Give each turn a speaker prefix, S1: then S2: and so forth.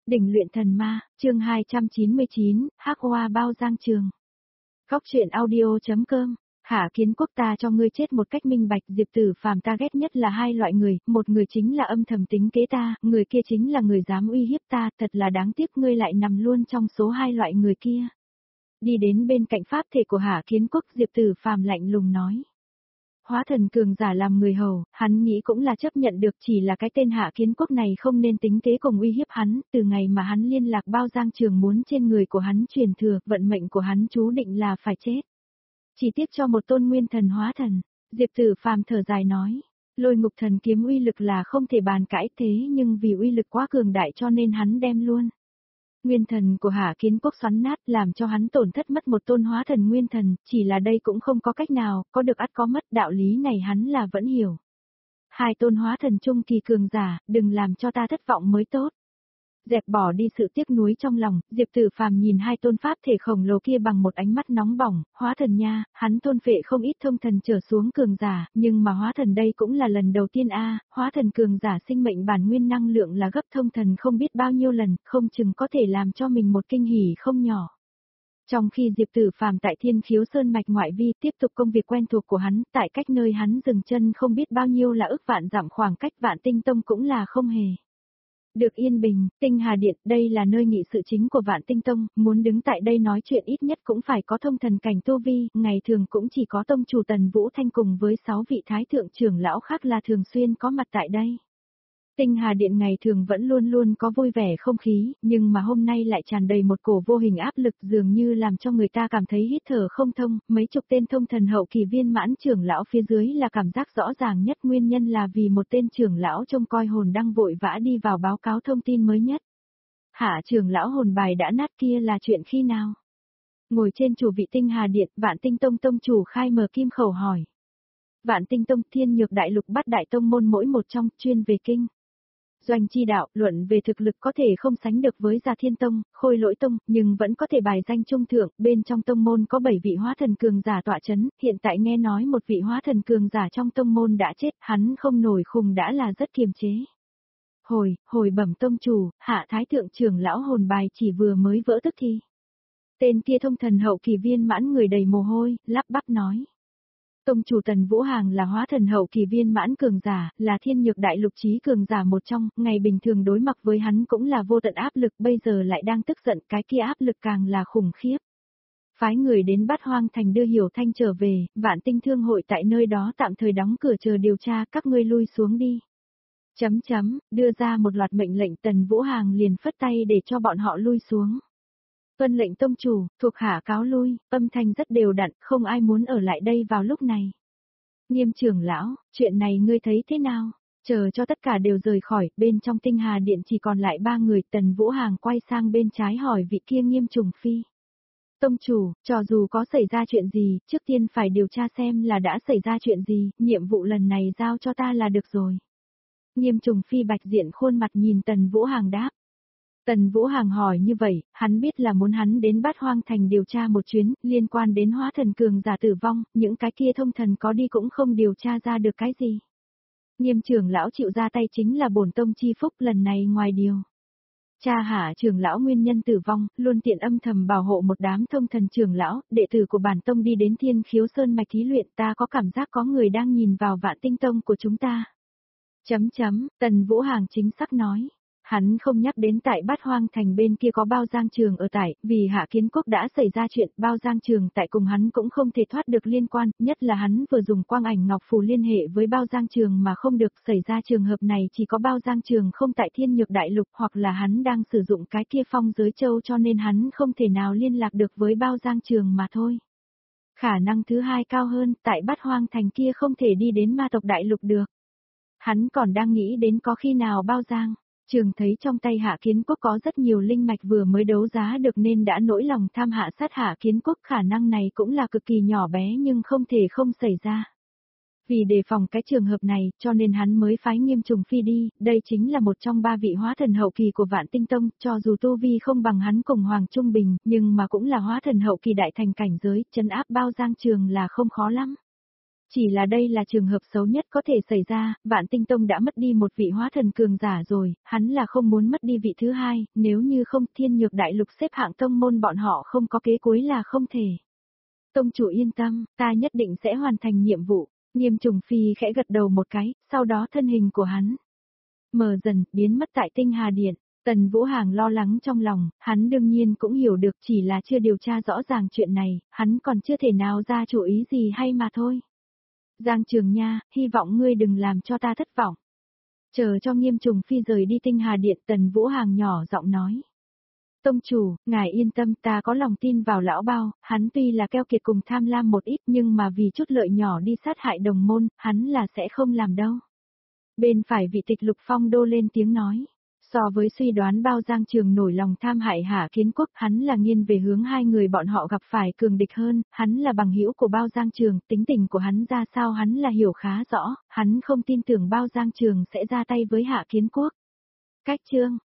S1: Đỉnh luyện thần ma, chương 299, Hắc Hoa Bao Giang Trường. Góc truyện audio.com. Hạ Kiến Quốc, ta cho ngươi chết một cách minh bạch. Diệp Tử Phàm, ta ghét nhất là hai loại người, một người chính là âm thầm tính kế ta, người kia chính là người dám uy hiếp ta, thật là đáng tiếc ngươi lại nằm luôn trong số hai loại người kia. Đi đến bên cạnh pháp thể của Hạ Kiến Quốc, Diệp Tử Phàm lạnh lùng nói. Hóa thần cường giả làm người hầu, hắn nghĩ cũng là chấp nhận được, chỉ là cái tên Hạ Kiến Quốc này không nên tính kế cùng uy hiếp hắn, từ ngày mà hắn liên lạc Bao Giang Trường muốn trên người của hắn truyền thừa, vận mệnh của hắn chú định là phải chết. Chỉ tiếc cho một tôn nguyên thần hóa thần, Diệp Tử Phàm thở dài nói, Lôi Ngục Thần Kiếm uy lực là không thể bàn cãi, thế nhưng vì uy lực quá cường đại cho nên hắn đem luôn. Nguyên thần của Hạ Kiến Quốc xoắn nát, làm cho hắn tổn thất mất một tôn hóa thần nguyên thần, chỉ là đây cũng không có cách nào, có được ắt có mất, đạo lý này hắn là vẫn hiểu. Hai tôn hóa thần trung kỳ cường giả, đừng làm cho ta thất vọng mới tốt. Dẹp bỏ đi sự tiếc nuối trong lòng, Diệp Tử Phàm nhìn hai tôn pháp thể khổng lồ kia bằng một ánh mắt nóng bỏng, hóa thần nha, hắn thôn phệ không ít thông thần trở xuống cường giả, nhưng mà hóa thần đây cũng là lần đầu tiên hóa thần cường giả sinh mệnh bản nguyên năng lượng là gấp thông thần không biết bao nhiêu lần, không chừng có thể làm cho mình một kinh hỉ không nhỏ. Trong khi Diệp Tử Phàm tại Thiên Khiếu Sơn mạch ngoại vi tiếp tục công việc quen thuộc của hắn, tại cách nơi hắn dừng chân không biết bao nhiêu là ức vạn dặm khoảng cách Vạn Tinh Tông cũng là không hề. Được yên bình, Tinh Hà Điện, đây là nơi nghị sự chính của Vạn Tinh Tông, muốn đứng tại đây nói chuyện ít nhất cũng phải có thông thần cảnh tu vi, ngày thường cũng chỉ có tông chủ Tần Vũ Thanh cùng với 6 vị thái thượng trưởng lão khác là thường xuyên có mặt tại đây. Tinh Hà Điện ngày thường vẫn luôn luôn có vui vẻ không khí, nhưng mà hôm nay lại tràn đầy một cổ vô hình áp lực, dường như làm cho người ta cảm thấy hít thở không thông, mấy chục tên thông thần hậu kỳ viên mãn trưởng lão phía dưới là cảm giác rõ ràng nhất, nguyên nhân là vì một tên trưởng lão trông coi hồn đang vội vã đi vào báo cáo thông tin mới nhất. Hạ trưởng lão hồn bài đã nát kia là chuyện khi nào? Ngồi trên chủ vị Tinh Hà Điện, Vạn Tinh Tông tông chủ Khai Mờ Kim Khẩu hỏi. Vạn Tinh Tông, Thiên Nhược Đại Lục Bát Đại Tông môn mỗi một trong, chuyên về kinh doanh chi đạo, luận về thực lực có thể không sánh được với Già Thiên Tông, Khôi Lỗi Tông, nhưng vẫn có thể bài danh trung thượng, bên trong tông môn có 7 vị hóa thần cường giả tọa chấn, hiện tại nghe nói một vị hóa thần cường giả trong tông môn đã chết, hắn không nổi khùng đã là rất kiềm chế. Hồi bẩm tông chủ, Hạ Thái Thượng trưởng lão hồn bài chỉ vừa mới vỡ tức thì. Tên kia thông thần hậu kỳ viên mãn người đầy mồ hôi, lắp bắp nói. Tông chủ Tần Vũ Hàng là hóa thần hậu kỳ viên mãn cường giả, là Thiên Nhược Đại Lục chí cường giả một trong, ngày bình thường đối mặt với hắn cũng là vô tận áp lực, bây giờ lại đang tức giận, cái kia áp lực càng là khủng khiếp. Phái người đến Bát Hoang Thành đưa Hiểu Thanh trở về, Vạn Tinh Thương hội tại nơi đó tạm thời đóng cửa chờ điều tra, các ngươi lui xuống đi. Đưa ra một loạt mệnh lệnh, Tần Vũ Hàng liền phất tay để cho bọn họ lui xuống. Tuân lệnh tông chủ, thuộc hạ cáo lui, âm thanh rất đều đặn, không ai muốn ở lại đây vào lúc này. Nghiêm trưởng lão, chuyện này ngươi thấy thế nào? Chờ cho tất cả đều rời khỏi, bên trong Tinh Hà Điện chỉ còn lại 3 người, Tần Vũ Hàng quay sang bên trái hỏi vị kia Nghiêm Trùng Phi. Tông chủ, cho dù có xảy ra chuyện gì, trước tiên phải điều tra xem là đã xảy ra chuyện gì, nhiệm vụ lần này giao cho ta là được rồi. Nghiêm Trùng Phi bạch diện khuôn mặt nhìn Tần Vũ Hàng đáp. Tần Vũ Hàng hỏi như vậy, hắn biết là muốn hắn đến Bát Hoang Thành điều tra một chuyến, liên quan đến hóa thần cường giả tử vong, những cái kia thông thần có đi cũng không điều tra ra được cái gì. Nghiêm trưởng lão chịu ra tay chính là bổn tông chi phúc, lần này ngoài điều cha Hạ trưởng lão nguyên nhân tử vong, luôn tiện âm thầm bảo hộ một đám thông thần trưởng lão, đệ tử của bản tông đi đến Thiên Khiếu Sơn mạch thí luyện, ta có cảm giác có người đang nhìn vào Vạn Tinh Tông của chúng ta. Tần Vũ Hàng chính xác nói. Hắn không nhắc đến tại Bát Hoang Thành bên kia có Bao Giang Trường ở tại, vì Hạ Kiến Quốc đã xảy ra chuyện, Bao Giang Trường tại cùng hắn cũng không thể thoát được liên quan, nhất là hắn vừa dùng quang ảnh ngọc phù liên hệ với Bao Giang Trường mà không được, xảy ra trường hợp này chỉ có Bao Giang Trường không tại Thiên Nhược Đại Lục, hoặc là hắn đang sử dụng cái kia phong giới châu cho nên hắn không thể nào liên lạc được với Bao Giang Trường mà thôi. Khả năng thứ hai cao hơn, tại Bát Hoang Thành kia không thể đi đến Ma tộc Đại Lục được. Hắn còn đang nghĩ đến có khi nào Bao Giang Trường thấy trong tay Hạ Kiến Quốc có rất nhiều linh mạch vừa mới đấu giá được nên đã nỗi lòng tham hạ sát Hạ Kiến Quốc, khả năng này cũng là cực kỳ nhỏ bé nhưng không thể không xảy ra. Vì đề phòng cái trường hợp này, cho nên hắn mới phái Nghiêm Trùng Phi đi, đây chính là một trong 3 vị hóa thần hậu kỳ của Vạn Tinh Tông, cho dù tu vi không bằng hắn cùng Hoàng Trung Bình, nhưng mà cũng là hóa thần hậu kỳ đại thành cảnh giới, trấn áp Bao Giang Trường là không khó lắm. Chỉ là đây là trường hợp xấu nhất có thể xảy ra, Vạn Tinh Tông đã mất đi một vị hóa thần cường giả rồi, hắn là không muốn mất đi vị thứ hai, nếu như không Thiên Nhược Đại Lục xếp hạng tông môn bọn họ không có kế cuối là không thể. Tông chủ yên tâm, ta nhất định sẽ hoàn thành nhiệm vụ. Nghiêm Trùng Phi khẽ gật đầu một cái, sau đó thân hình của hắn mờ dần, biến mất tại Tinh Hà Điện. Tần Vũ Hàng lo lắng trong lòng, hắn đương nhiên cũng hiểu được chỉ là chưa điều tra rõ ràng chuyện này, hắn còn chưa thể nào ra chủ ý gì hay mà thôi. Giang Trường Nha, hy vọng ngươi đừng làm cho ta thất vọng. Chờ cho Nghiêm Trùng Phi rời đi Tinh Hà Điện, Tần Vũ Hàng nhỏ giọng nói. Tông chủ, ngài yên tâm, ta có lòng tin vào lão bao, hắn tuy là keo kiệt cùng tham lam một ít nhưng mà vì chút lợi nhỏ đi sát hại đồng môn, hắn là sẽ không làm đâu. Bên phải vị tịch Lục Phong Đô lên tiếng nói. So với suy đoán bao Giang Trường nổi lòng tham hại Hạ Kiến Quốc, hắn là nghiêng về hướng hai người bọn họ gặp phải cường địch hơn, hắn là bằng hữu của bao Giang Trường, tính tình của hắn ra sao hắn là hiểu khá rõ, hắn không tin tưởng bao Giang Trường sẽ ra tay với Hạ Kiến Quốc. Cách chương